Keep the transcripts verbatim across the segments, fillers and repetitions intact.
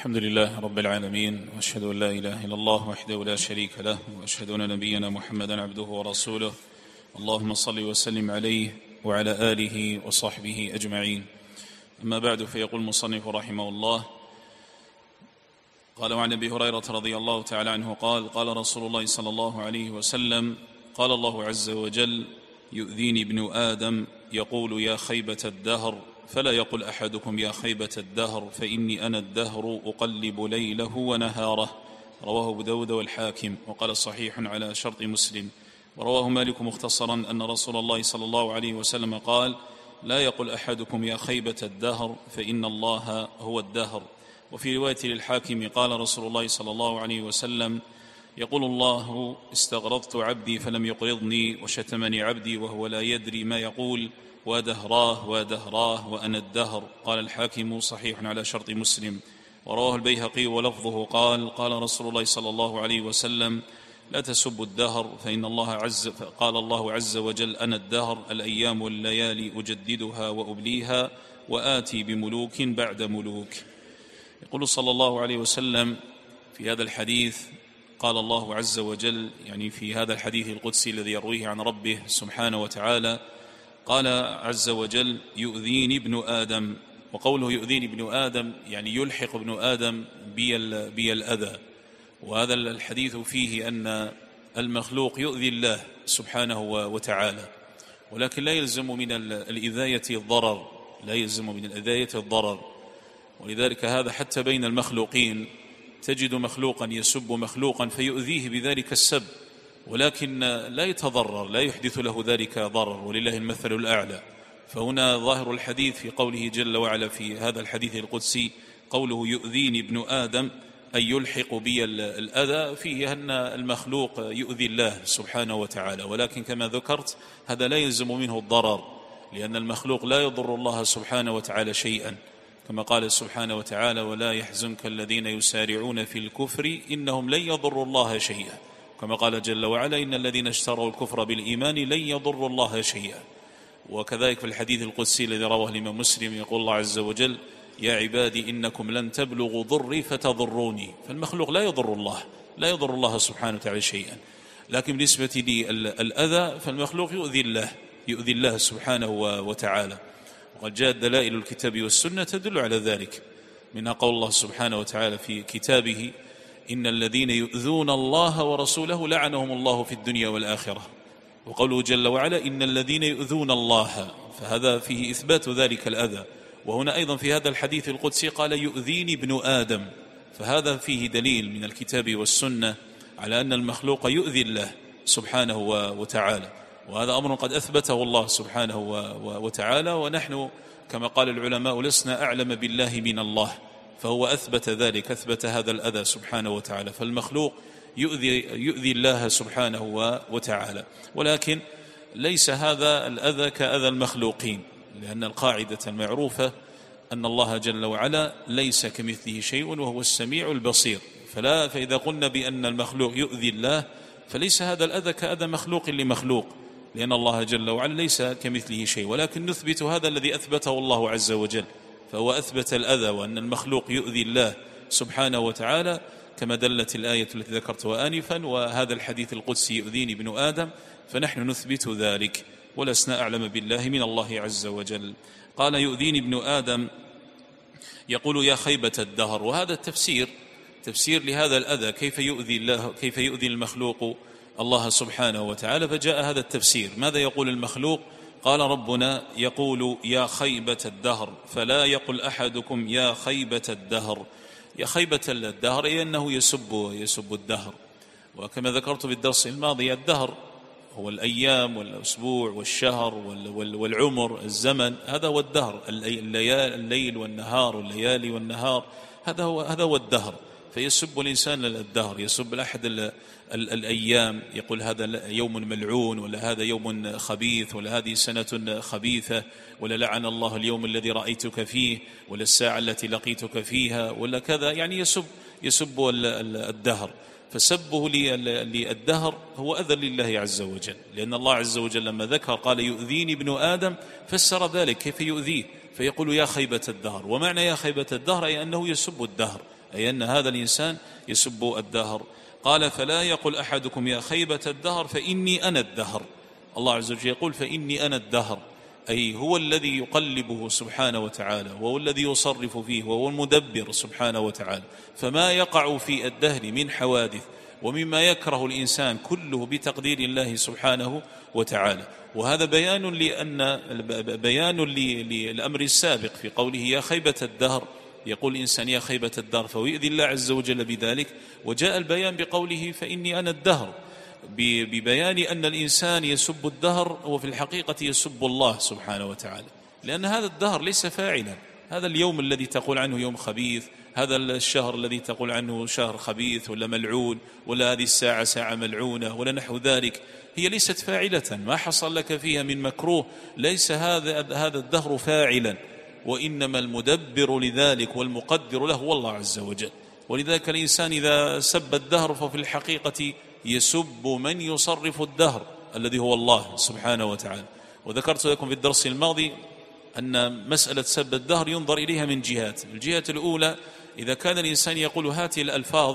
الحمد لله رب العالمين، وأشهد أن لا إله إلا الله وحده لا شريك له، وأشهد أن نبينا محمدا عبده ورسوله. اللهم صل وسلم عليه وعلى آله وصحبه أجمعين. أما بعد، فيقول المصنف رحمه الله: قال: وعن أبي هريرة رضي الله تعالى عنه قال: قال رسول الله صلى الله عليه وسلم: قال الله عز وجل: يؤذيني ابن آدم يقول يا خيبة الدهر، فلا يقل أحدكم يا خيبة الدهر، فإني أنا الدهر أقلب ليله ونهاره. رواه أبو داود والحاكم، وقال صحيح على شرط مسلم. ورواه مالك مختصرا أن رسول الله صلى الله عليه وسلم قال: لا يقل أحدكم يا خيبة الدهر، فإن الله هو الدهر. وفي رواية للحاكم قال رسول الله صلى الله عليه وسلم: يقول الله: استغرضت عبدي فلم يقرضني، وشتمني عبدي وهو لا يدري ما يقول، ودهراه ودهراه وأنا الدهر. قال الحاكم: صحيح على شرط مسلم. ورواه البيهقي ولفظه قال: قال رسول الله صلى الله عليه وسلم: لا تسبوا الدهر، فإن الله عز قال الله عز وجل: أنا الدهر، الأيام والليالي أجددها وأبليها، وآتي بملوك بعد ملوك. يقول صلى الله عليه وسلم في هذا الحديث: قال الله عز وجل، يعني في هذا الحديث القدسي الذي يرويه عن ربه سبحانه وتعالى، قال عز وجل: يؤذيني ابن آدم. وقوله يؤذيني ابن آدم يعني يلحق ابن آدم بي, بي الأذى. وهذا الحديث فيه أن المخلوق يؤذي الله سبحانه وتعالى، ولكن لا يلزم من الإذاية الضرر، لا يلزم من الإذاية الضرر. ولذلك هذا حتى بين المخلوقين تجد مخلوقا يسب مخلوقا فيؤذيه بذلك السب، ولكن لا يتضرر، لا يحدث له ذلك ضرر، ولله المثل الأعلى. فهنا ظاهر الحديث في قوله جل وعلا في هذا الحديث القدسي قوله يؤذيني ابن آدم، أي يلحق بي الأذى، فيه أن المخلوق يؤذي الله سبحانه وتعالى، ولكن كما ذكرت هذا لا يلزم منه الضرر، لأن المخلوق لا يضر الله سبحانه وتعالى شيئا، كما قال سبحانه وتعالى: ولا يحزنك الذين يسارعون في الكفر إنهم لن يضروا الله شيئا. كما قال جل وعلا: إن الذين اشتروا الكفر بالإيمان لن يضروا الله شيئا. وكذلك في الحديث القدسي الذي رواه الإمام مسلم يقول الله عز وجل: يا عبادي إنكم لن تبلغوا ضري فتضروني. فالمخلوق لا يضر الله، لا يضر الله سبحانه وتعالى شيئا. لكن بالنسبة للأذى فالمخلوق يؤذي الله، يؤذي الله سبحانه وتعالى. وقد جاءت دلائل الكتاب والسنة تدل على ذلك، منها قول الله سبحانه وتعالى في كتابه: إن الذين يؤذون الله ورسوله لعنهم الله في الدنيا والآخرة. وقوله جل وعلا: إن الذين يؤذون الله، فهذا فيه إثبات ذلك الأذى. وهنا أيضا في هذا الحديث القدسي قال: يؤذيني ابن آدم، فهذا فيه دليل من الكتاب والسنة على أن المخلوق يؤذي الله سبحانه وتعالى، وهذا أمر قد أثبته الله سبحانه وتعالى، ونحن كما قال العلماء لسنا أعلم بالله من الله، فهو أثبت ذلك، أثبت هذا الأذى سبحانه وتعالى. فالمخلوق يؤذي, يؤذي الله سبحانه وتعالى، ولكن ليس هذا الأذى كأذى المخلوقين، لأن القاعدة المعروفة أن الله جل وعلا ليس كمثله شيء وهو السميع البصير. فلا فإذا قلنا بأن المخلوق يؤذي الله فليس هذا الأذى كأذى مخلوق لمخلوق، لأن الله جل وعلا ليس كمثله شيء، ولكن نثبت هذا الذي أثبته الله عز وجل، فهو أثبت الأذى وأن المخلوق يؤذي الله سبحانه وتعالى، كما دلت الآية التي ذكرتها آنفا: وهذا الحديث القدسي يؤذيني ابن آدم، فنحن نثبت ذلك ولسنا أعلم بالله من الله عز وجل. قال: يؤذيني ابن آدم يقول يا خيبة الدهر. وهذا التفسير تفسير لهذا الأذى، كيف يؤذي الله، كيف يؤذي المخلوق الله سبحانه وتعالى. فجاء هذا التفسير. ماذا يقول المخلوق؟ قال ربنا: يقول يا خيبة الدهر، فلا يقل أحدكم يا خيبة الدهر. يا خيبة الدهر أي أنه يسب يسب الدهر. وكما ذكرت في الدرس الماضي الدهر هو الأيام والأسبوع والشهر والعمر، الزمن، هذا هو الدهر، الليل والنهار، الليالي والنهار، هذا هو هذا هو الدهر. فيسب الإنسان الدهر، يسب الأحد ال ال الأيام، يقول هذا يوم ملعون، ولا هذا يوم خبيث، ولا هذه سنة خبيثة، ولا لعن الله اليوم الذي رأيتك فيه، ولا الساعة التي لقيتك فيها، ولا كذا، يعني يسب يسب الدهر. فسبه للدهر هو أذى لله عز وجل، لأن الله عز وجل لما ذكر قال يؤذيني ابن آدم فسر ذلك كيف يؤذيه، فيقول يا خيبة الدهر. ومعنى يا خيبة الدهر أي أنه يسب الدهر، أي أن هذا الإنسان يسب الدهر. قال فلا يقل أحدكم يا خيبة الدهر فإني أنا الدهر. الله عز وجل يقول فإني أنا الدهر، أي هو الذي يقلبه سبحانه وتعالى، وهو الذي يصرف فيه، وهو المدبر سبحانه وتعالى. فما يقع في الدهر من حوادث ومما يكره الإنسان كله بتقدير الله سبحانه وتعالى. وهذا بيان لأن بيان للأمر السابق في قوله يا خيبة الدهر، يقول الإنسان يا خيبة الدهر فيؤذي الله عز وجل بذلك. وجاء البيان بقوله فإني أنا الدهر ببيان أن الإنسان يسب الدهر وفي الحقيقة يسب الله سبحانه وتعالى، لأن هذا الدهر ليس فاعلا. هذا اليوم الذي تقول عنه يوم خبيث، هذا الشهر الذي تقول عنه شهر خبيث ولا ملعون، ولا هذه الساعة ساعة ملعونة ولا نحو ذلك، هي ليست فاعلة. ما حصل لك فيها من مكروه ليس هذا هذا الدهر فاعلا، وإنما المدبر لذلك والمقدر له هو الله عز وجل. ولذلك الإنسان إذا سب الدهر ففي الحقيقة يسب من يصرف الدهر الذي هو الله سبحانه وتعالى. وذكرت لكم في الدرس الماضي أن مسألة سب الدهر ينظر إليها من جهات. الجهة الأولى إذا كان الإنسان يقول هذه الألفاظ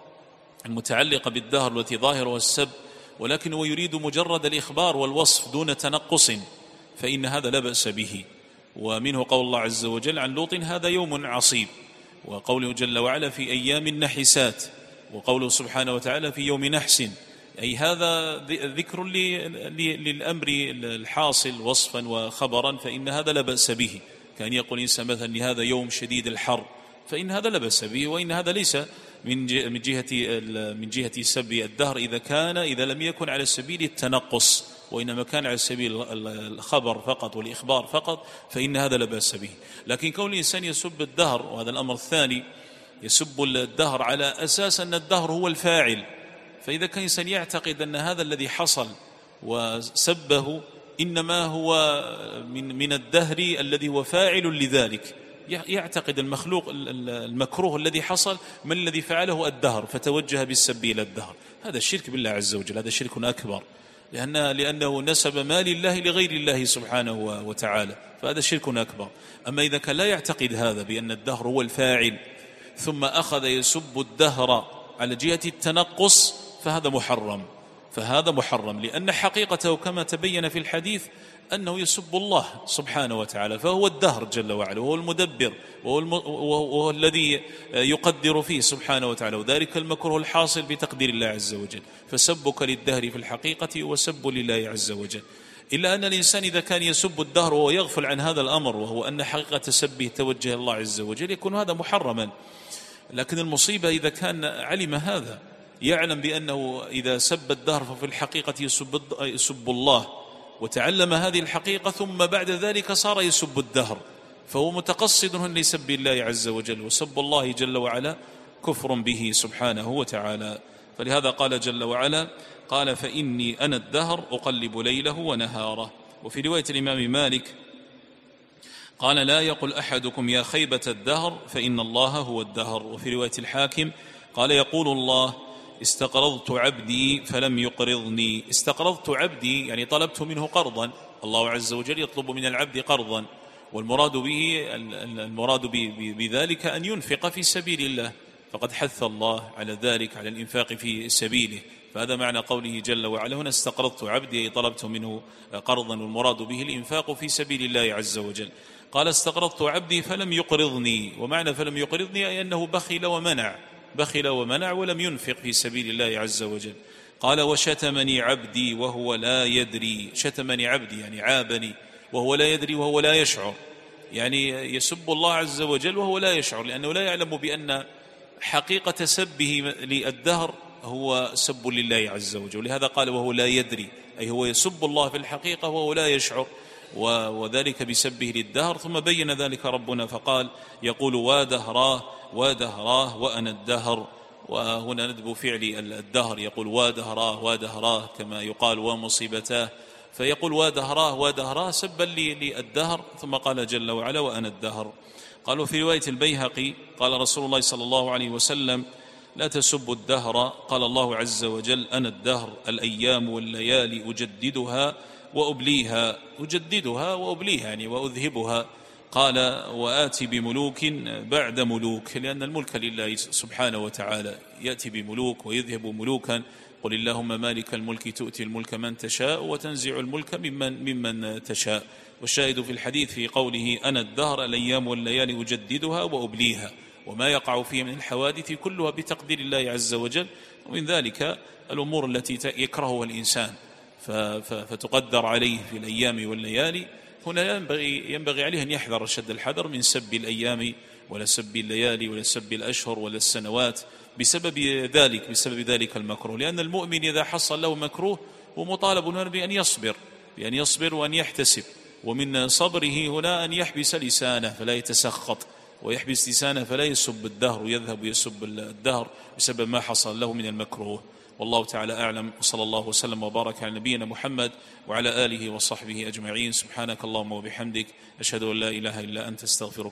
المتعلقة بالدهر التي ظاهرها السب، ولكن هو يريد مجرد الإخبار والوصف دون تنقص، فإن هذا لا بأس به. ومنه قول الله عز وجل عن لوط هذا يوم عصيب، وقوله جل وعلا في أيام نحسات، وقوله سبحانه وتعالى في يوم نحس، أي هذا ذكر للأمر الحاصل وصفا وخبرا، فإن هذا لا بأس به. كان يقول إنسان مثلا هذا يوم شديد الحر، فإن هذا لا بأس به، وإن هذا ليس من جهة من جهة سب الدهر إذا كان إذا لم يكن على سبيل التنقص، وإنما كان على سبيل الخبر فقط والإخبار فقط، فإن هذا لا بأس به. لكن كون الإنسان يسب الدهر، وهذا الأمر الثاني، يسب الدهر على أساس أن الدهر هو الفاعل، فإذا كان الإنسان يعتقد أن هذا الذي حصل وسبه إنما هو من من الدهر الذي هو فاعل لذلك، يعتقد المخلوق المكروه الذي حصل من الذي فعله الدهر، فتوجه بالسب إلى الدهر. هذا الشرك بالله عز وجل، هذا شرك أكبر، لأن لأنه نسب ما لله لغير الله سبحانه وتعالى، فهذا شرك أكبر. أما إذا كان لا يعتقد هذا بأن الدهر هو الفاعل ثم أخذ يسب الدهر على جهة التنقص، فهذا محرم، فهذا محرم لأن حقيقته كما تبين في الحديث أنه يسب الله سبحانه وتعالى، فهو الدهر جل وعلا، وهو المدبر، وهو, الم... وهو الذي يقدر فيه سبحانه وتعالى، وذلك المكروه الحاصل بتقدير الله عز وجل. فسبك للدهر في الحقيقة وسب لله عز وجل. إلا أن الإنسان إذا كان يسب الدهر وهو يغفل عن هذا الأمر، وهو أن حقيقة سبه توجه الله عز وجل، يكون هذا محرما. لكن المصيبة إذا كان علم هذا، يعلم بأنه إذا سب الدهر ففي الحقيقة يسب, يسب الله، وتعلم هذه الحقيقة ثم بعد ذلك صار يسب الدهر، فهو متقصد لسب الله عز وجل، وسب الله جل وعلا كفر به سبحانه وتعالى. فلهذا قال جل وعلا قال فإني أنا الدهر أقلب ليله ونهاره. وفي رواية الإمام مالك قال لا يقل أحدكم يا خيبة الدهر فإن الله هو الدهر. وفي رواية الحاكم قال يقول الله استقرضت عبدي فلم يقرضني. استقرضت عبدي يعني طلبت منه قرضا، الله عز وجل يطلب من العبد قرضا، والمراد به المراد بذلك أن ينفق في سبيل الله، فقد حث الله على ذلك، على الإنفاق في سبيله. فهذا معنى قوله جل وعلا هنا استقرضت عبدي، أي طلبت منه قرضا، والمراد به الإنفاق في سبيل الله عز وجل. قال استقرضت عبدي فلم يقرضني، ومعنى فلم يقرضني أي أنه بخل ومنع، بخل ومنع ولم ينفق في سبيل الله عز وجل. قال وشتمني عبدي وهو لا يدري. شتمني عبدي يعني عابني وهو لا يدري، وهو لا يشعر، يعني يسب الله عز وجل وهو لا يشعر، لأنه لا يعلم بأن حقيقة سبه للدهر هو سب لله عز وجل. ولهذا قال وهو لا يدري، أي هو يسب الله في الحقيقة وهو لا يشعر، وذلك بسبه للدهر. ثم بين ذلك ربنا فقال يقول وادهراه وادهراه وأنا الدهر. وهنا ندب فعل الدهر، يقول وادهراه وادهراه كما يقال ومصيبتاه، فيقول وادهراه وادهراه سبا للدهر. ثم قال جل وعلا وأنا الدهر. قالوا في رواية البيهقي قال رسول الله صلى الله عليه وسلم لا تسبوا الدهر، قال الله عز وجل أنا الدهر الأيام والليالي أجددها وأبليها. أجددها وأبليها يعني وأذهبها، قال وآتي بملوك بعد ملوك، لأن الملك لله سبحانه وتعالى، يأتي بملوك ويذهب ملوكا. قل اللهم مالك الملك تؤتي الملك من تشاء وتنزع الملك ممن, ممن تشاء. والشاهد في الحديث في قوله أنا الدهر الأيام والليالي أجددها وأبليها، وما يقع فيه من الحوادث كلها بتقدير الله عز وجل. ومن ذلك الأمور التي يكرهها الإنسان فتقدر عليه في الأيام والليالي، هنا ينبغي, ينبغي عليه أن يحذر شد الحذر من سب الأيام ولا سب الليالي ولا سب الأشهر ولا السنوات بسبب ذلك بسبب ذلك المكروه. لأن المؤمن إذا حصل له مكروه ومطالب بأن يصبر بأن يصبر وأن يحتسب، ومن صبره هنا أن يحبس لسانه فلا يتسخط، ويحبس لسانه فلا يسب الدهر ويذهب يسب الدهر بسبب ما حصل له من المكروه. والله تعالى أعلم، وصلى الله وسلم وبارك على نبينا محمد وعلى آله وصحبه أجمعين. سبحانك اللهم وبحمدك، أشهد أن لا إله إلا أنت، استغفرك.